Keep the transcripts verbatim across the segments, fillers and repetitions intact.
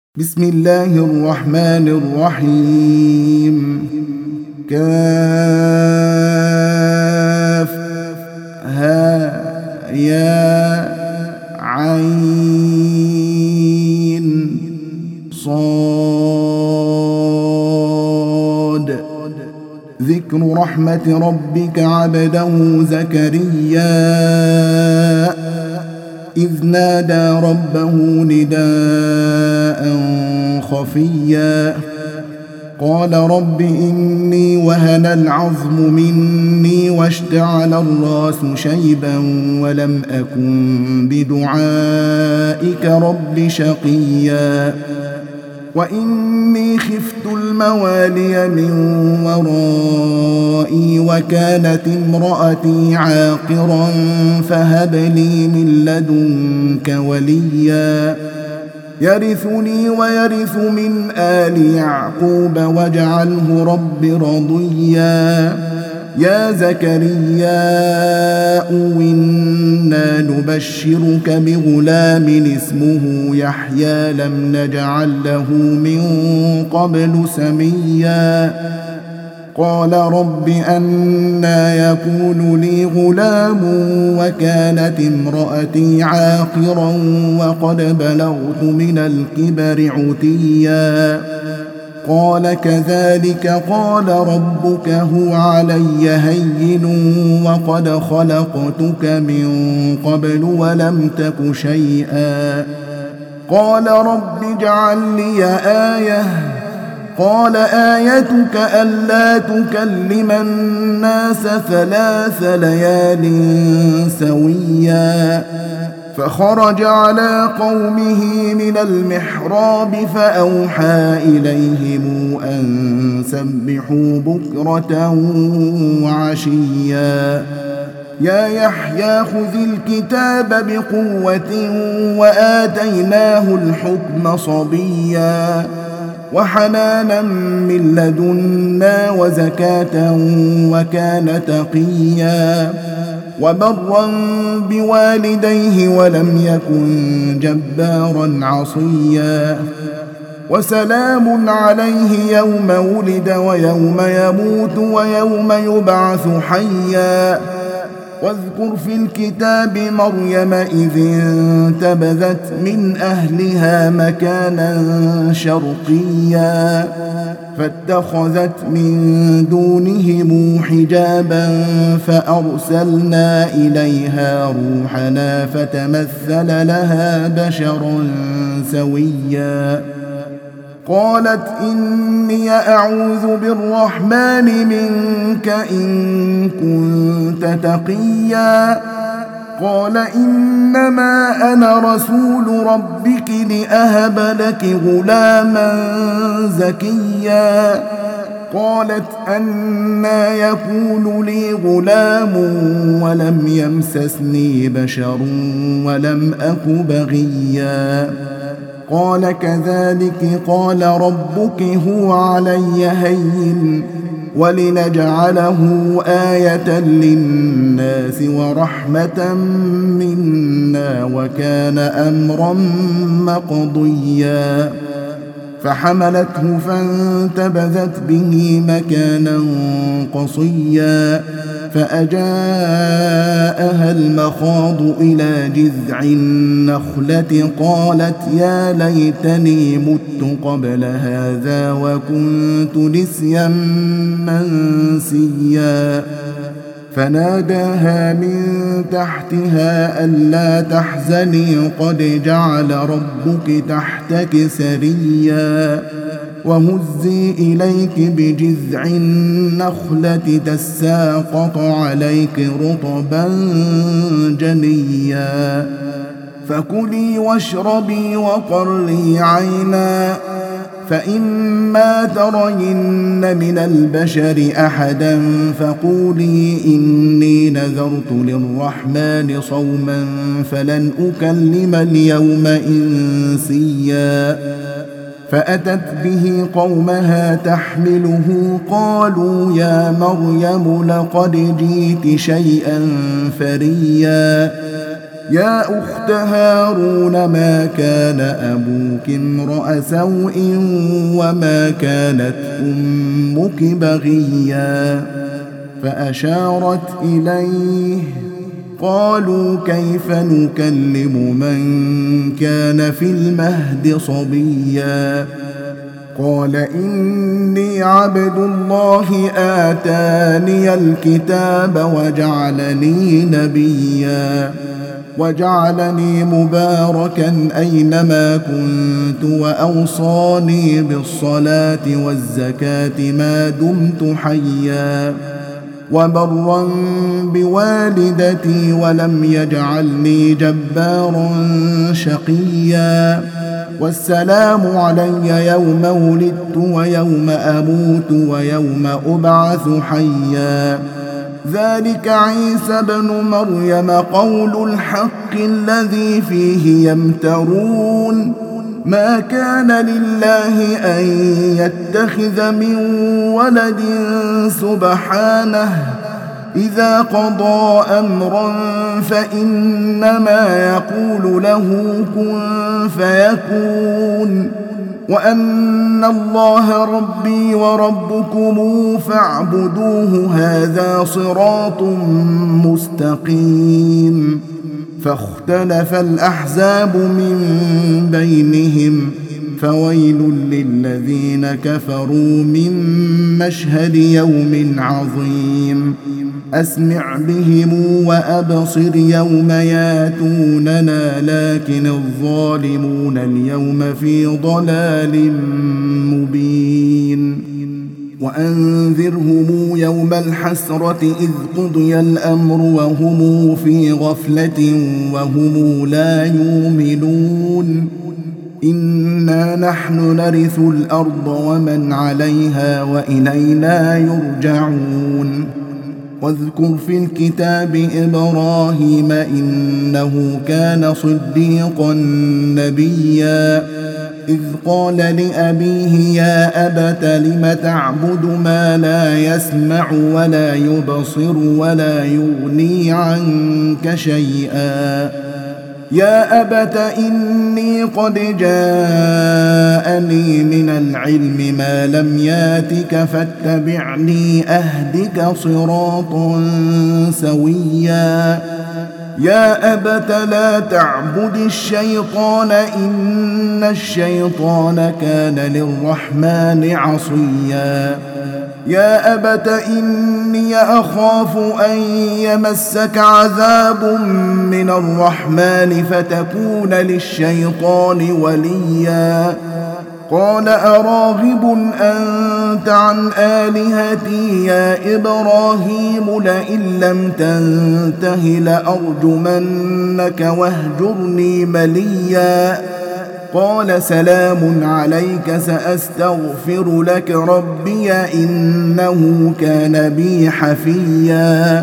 بسم الله الرحمن الرحيم. كاف ها يا عين صاد. ذكر رحمة ربك عبده زكريا إذ نادى ربه نداء خفيا قال رب إني وهن العظم مني واشتعل الراس شيبا ولم أكن بدعائك رب شقيا وإني خفت الموالي من ورائي وكانت امرأتي عاقرا فهب لي من لدنك وليا يرثني ويرث من آل يعقوب واجعله رب رضيا يا زكريا إنا نبشرك بغلام اسمه يحيى لم نجعل له من قبل سميا قال رب أنى يكون لي غلام وكانت امرأتي عاقرا وقد بلغت من الكبر عتيا قال كذلك قال ربك هو علي هين وقد خلقتك من قبل ولم تك شيئا قال رب اجعل لي آية قال آيتك ألا تكلم الناس ثلاث ليال سويا فخرج على قومه من المحراب فأوحى إليهم أن سبحوا بكرة وعشيا يا يحيى خذ الكتاب بقوة وآتيناه الحكم صبيا وحنانا من لدنا وزكاة وكان تقيا وبرا بوالديه ولم يكن جبارا عصيا وسلام عليه يوم ولد ويوم يموت ويوم يبعث حيا واذكر في الكتاب مريم إذ انتبذت من أهلها مكانا شرقيا فاتخذت من دونهم حجابا فأرسلنا إليها روحنا فتمثل لها بشرا سويا قالت إني أعوذ بالرحمن منك إن كنت تقيا قال إنما أنا رسول ربك لأهب لك غلاما زكيا قالت أنى يكون لي غلام ولم يمسسني بشر ولم أك بغيا قال كذلك قال ربك هو علي هين ولنجعله آية للناس ورحمة منا وكان أمرا مقضيا فحملته فانتبذت به مكانا قصيا فأجاءها المخاض إلى جذع النخلة قالت يا ليتني مت قبل هذا وكنت نسيا منسيا فناداها من تحتها ألا تحزني قد جعل ربك تحتك سريا وهزي إليك بجذع النخلة تساقط عليك رطبا جنيا فكلي واشربي وقري عينا فإما ترين من البشر أحدا فقولي إني نذرت للرحمن صوما فلن أكلم اليوم إنسيا فأتت به قومها تحمله قالوا يا مريم لقد جئت شيئا فريا يا أخت هارون ما كان أبوك امرأ سوء وما كانت أمك بغيا فأشارت إليه قالوا كيف نكلم من كان في المهد صبيا قال إني عبد الله آتاني الكتاب وجعلني نبيا وجعلني مباركا أينما كنت وأوصاني بالصلاة والزكاة ما دمت حيا وبرا بوالدتي ولم يجعلني جبارا شقيا والسلام علي يوم ولدت ويوم أموت ويوم أبعث حيا ذلك عيسى بن مريم قول الحق الذي فيه يمترون ما كان لله أن يتخذ من ولد سبحانه إذا قضى أمرا فإنما يقول له كن فيكون وأن الله ربي وربكم فاعبدوه هذا صراط مستقيم فاختلف الأحزاب من بينهم فويل للذين كفروا من مشهد يوم عظيم أسمع بهم وأبصر يوم ياتوننا لكن الظالمون اليوم في ضلال مبين وأنذرهم يوم الحسرة إذ قضي الأمر وهم في غفلة وهم لا يؤمنون إنا نحن نرث الأرض ومن عليها وإلينا يرجعون واذكر في الكتاب إبراهيم إنه كان صديقا نبيا إذ قال لأبيه يا أبت لم تعبد ما لا يسمع ولا يبصر ولا يغني عنك شيئا يا أبت إني قد جاءني من العلم ما لم ياتك فاتبعني أهدك صراطا سويا يا أبت لا تعبد الشيطان إن الشيطان كان للرحمن عصيا يا أبت إني أخاف أن يمسك عذاب من الرحمن فتكون للشيطان وليا قال أراغب أنت عن آلهتي يا إبراهيم لئن لم تنته لأرجمنك واهجرني مليا قال سلام عليك سأستغفر لك ربي إنه كان بي حفيا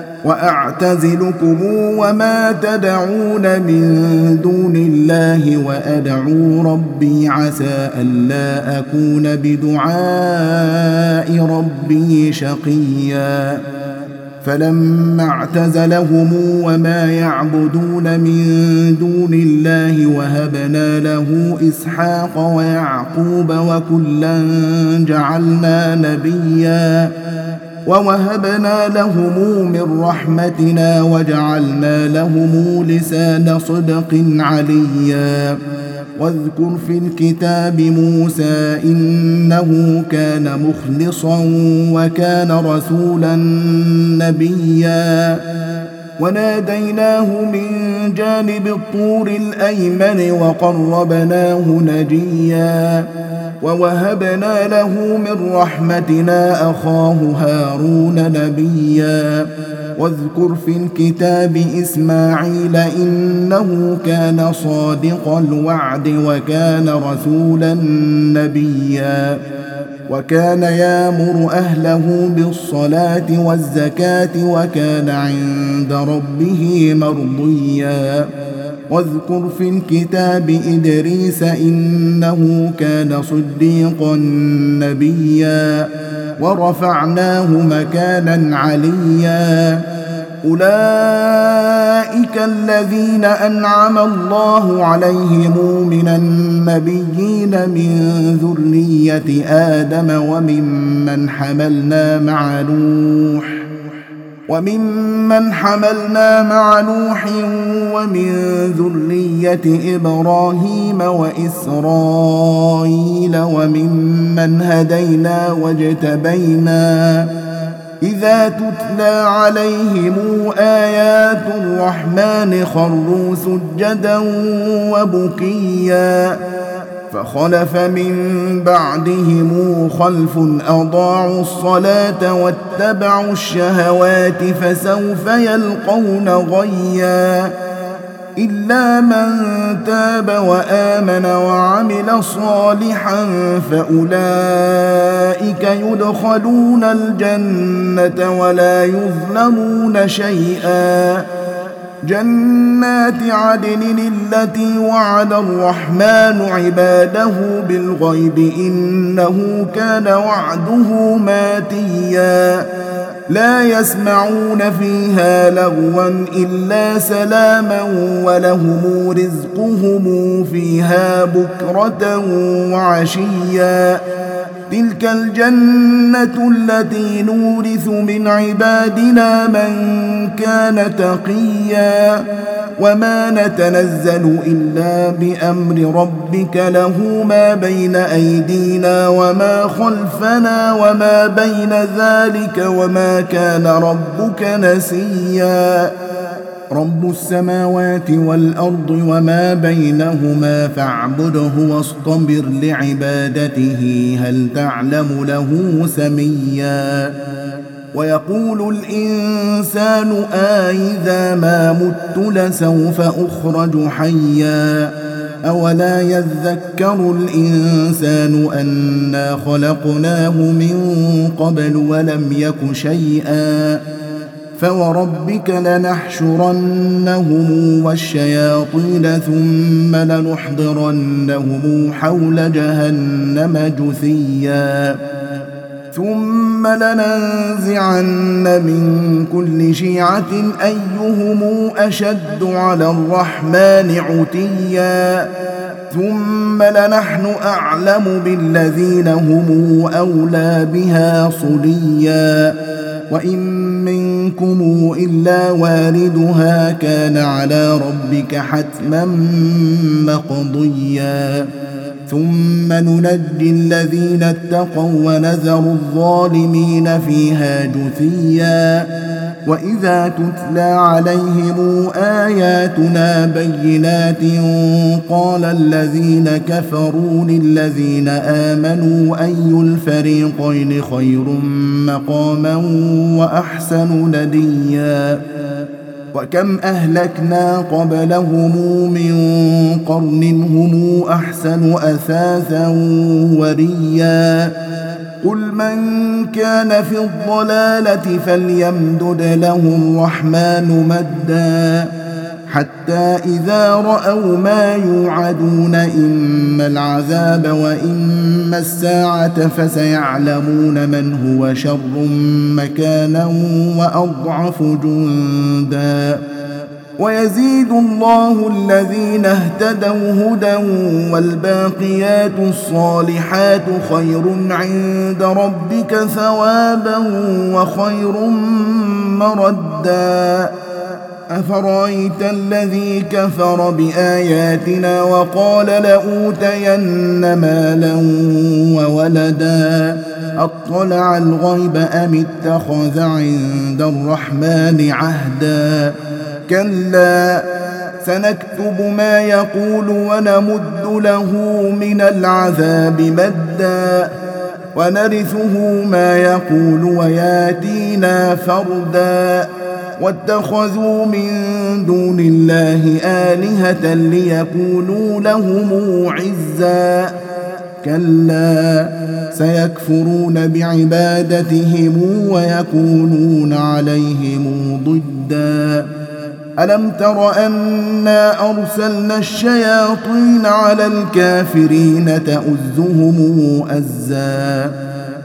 وأعتزلكم وما تدعون من دون الله وأدعو ربي عسى ألا أكون بدعاء ربي شقيا فلما اعتزلهم وما يعبدون من دون الله وهبنا له إسحاق ويعقوب وكلا جعلنا نبيا ووهبنا لهم من رحمتنا وجعلنا لهم لسان صدق عليا واذكر في الكتاب موسى إنه كان مخلصا وكان رسولا نبيا وناديناه من جانب الطور الأيمن وقربناه نجيا ووهبنا له من رحمتنا أخاه هارون نبيا واذكر في الكتاب إسماعيل إنه كان صادق الوعد وكان رسولا نبيا وكان يامر أهله بالصلاة والزكاة وكان عند ربه مرضيا واذكر في الكتاب إدريس إنه كان صديقا نبيا ورفعناه مكانا عليا أولئك الذين أنعم الله عليهم من النبيين من ذرية آدم وممن حملنا مع نوح وممن حملنا مع نوح ومن ذرية إبراهيم وإسرائيل وممن هدينا واجتبينا إذا تتلى عليهم آيات الرحمن خروا سجدا وبكيا فخلف من بعدهم خلف أضاعوا الصلاة واتبعوا الشهوات فسوف يلقون غيا إلا من تاب وآمن وعمل صالحا فأولئك يدخلون الجنة ولا يظلمون شيئا جنات عدن التي وعد الرحمن عباده بالغيب إنه كان وعده ماتيا لا يسمعون فيها لغوا إلا سلاما ولهم رزقهم فيها بكرة وعشيا تلك الجنة التي نورث من عبادنا من كان تقيا وما نتنزل إلا بأمر ربك له ما بين أيدينا وما خلفنا وما بين ذلك وما كان ربك نسيا رب السماوات والأرض وما بينهما فاعبده واصطبر لعبادته هل تعلم له سميا ويقول الإنسان آئذا ما مت لسوف أخرج حيا أولا يذكر الإنسان أنا خلقناه من قبل ولم يك شيئا فوربك لنحشرنهم والشياطين ثم لنحضرنهم حول جهنم جثيا ثم لننزعن من كل شيعة أيهم أشد على الرحمن عتيا ثم لنحن أعلم بالذين هم أولى بها صليا وإن منكم إلا واردها كان على ربك حتما مقضيا ثم ننجي الذين اتقوا ونذر الظالمين فيها جثيا وإذا تتلى عليهم آياتنا بينات قال الذين كفروا للذين آمنوا أي الفريقين خير مقاما وأحسن نديا وكم أهلكنا قبلهم من قرن هم أحسن أثاثا وريا قل من كان في الضلالة فليمدد له الرحمن مدا حتى إذا رأوا ما يوعدون إما العذاب وإما الساعة فسيعلمون من هو شر مكانا وأضعف جندا ويزيد الله الذين اهتدوا هدى والباقيات الصالحات خير عند ربك ثوابا وخير مردا أفرأيت الذي كفر بآياتنا وقال لأوتين مالا وولدا أطلع الغيب أم اتخذ عند الرحمن عهدا كلا سنكتب ما يقول ونمد له من العذاب مدا ونرثه ما يقول وياتينا فردا واتخذوا من دون الله آلهة ليكونوا لهم عزا كلا سيكفرون بعبادتهم ويكونون عليهم ضدا ألم تر أنا أرسلنا الشياطين على الكافرين تؤزهم أزا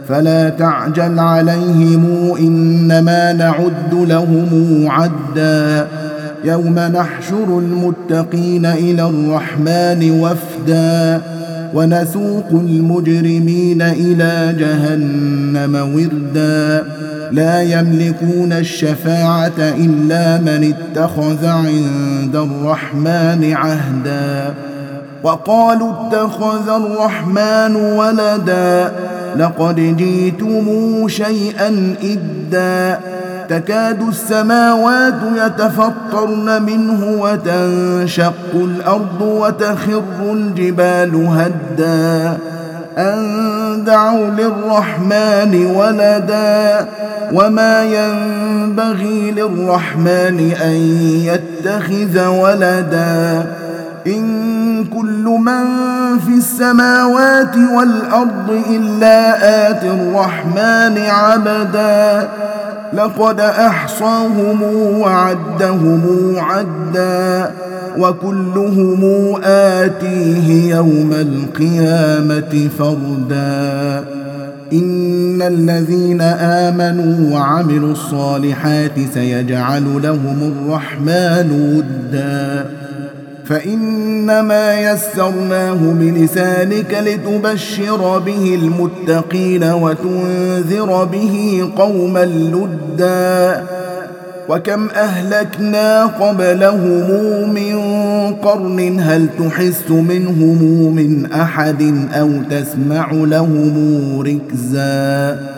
فلا تعجل عليهم إنما نعد لهم عدا يوم نحشر المتقين إلى الرحمن وفدا ونسوق المجرمين إلى جهنم وردا لا يملكون الشفاعة إلا من اتخذ عند الرحمن عهدا وقالوا اتخذ الرحمن ولدا لقد جئتم شيئا إدا تكاد السماوات يتفطرن منه وتنشق الأرض وتخر الجبال هدا أن دعوا للرحمن ولدا وما ينبغي للرحمن أن يتخذ ولدا إن كل من في السماوات والأرض إلا آتي الرحمن عبدا لقد أحصاهم وعدهم عدا وكلهم آتيه يوم القيامة فردا إن الذين آمنوا وعملوا الصالحات سيجعل لهم الرحمن ودا فإنما يسرناه بلسانك لتبشر به المتقين وتنذر به قوما لدا وكم أهلكنا قبلهم من قرن هل تحس منهم من أحد أو تسمع لهم ركزا